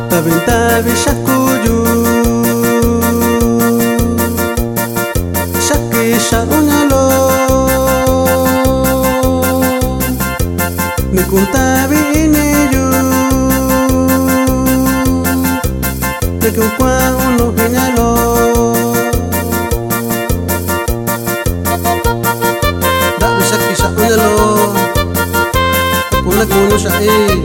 Tabi shakuyu Shaki shaunyalo Nikuntabi iniyu Nikunkwa uno hinyalo Dabi shaki shaunyalo Kuna kunyo shai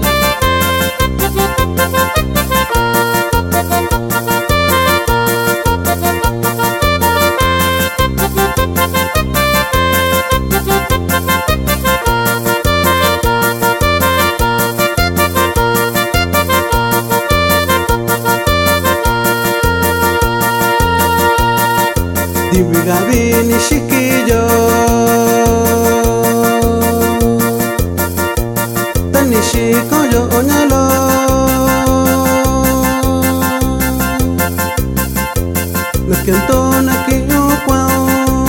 Dibigabini shikiyo Tanishikoyo onyalo Nakento nakiukwao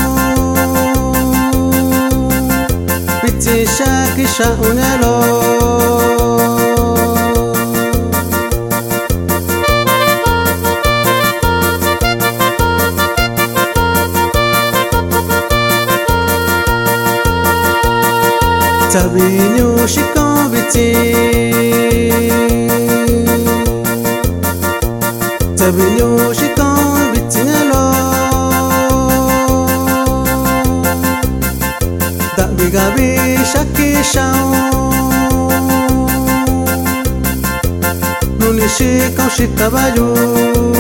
Pichi shakisha onyalo Tabinyo shikoviti Tabinyo shikoviti ngalo Dabigabi shakishao Nunishikao shikabayo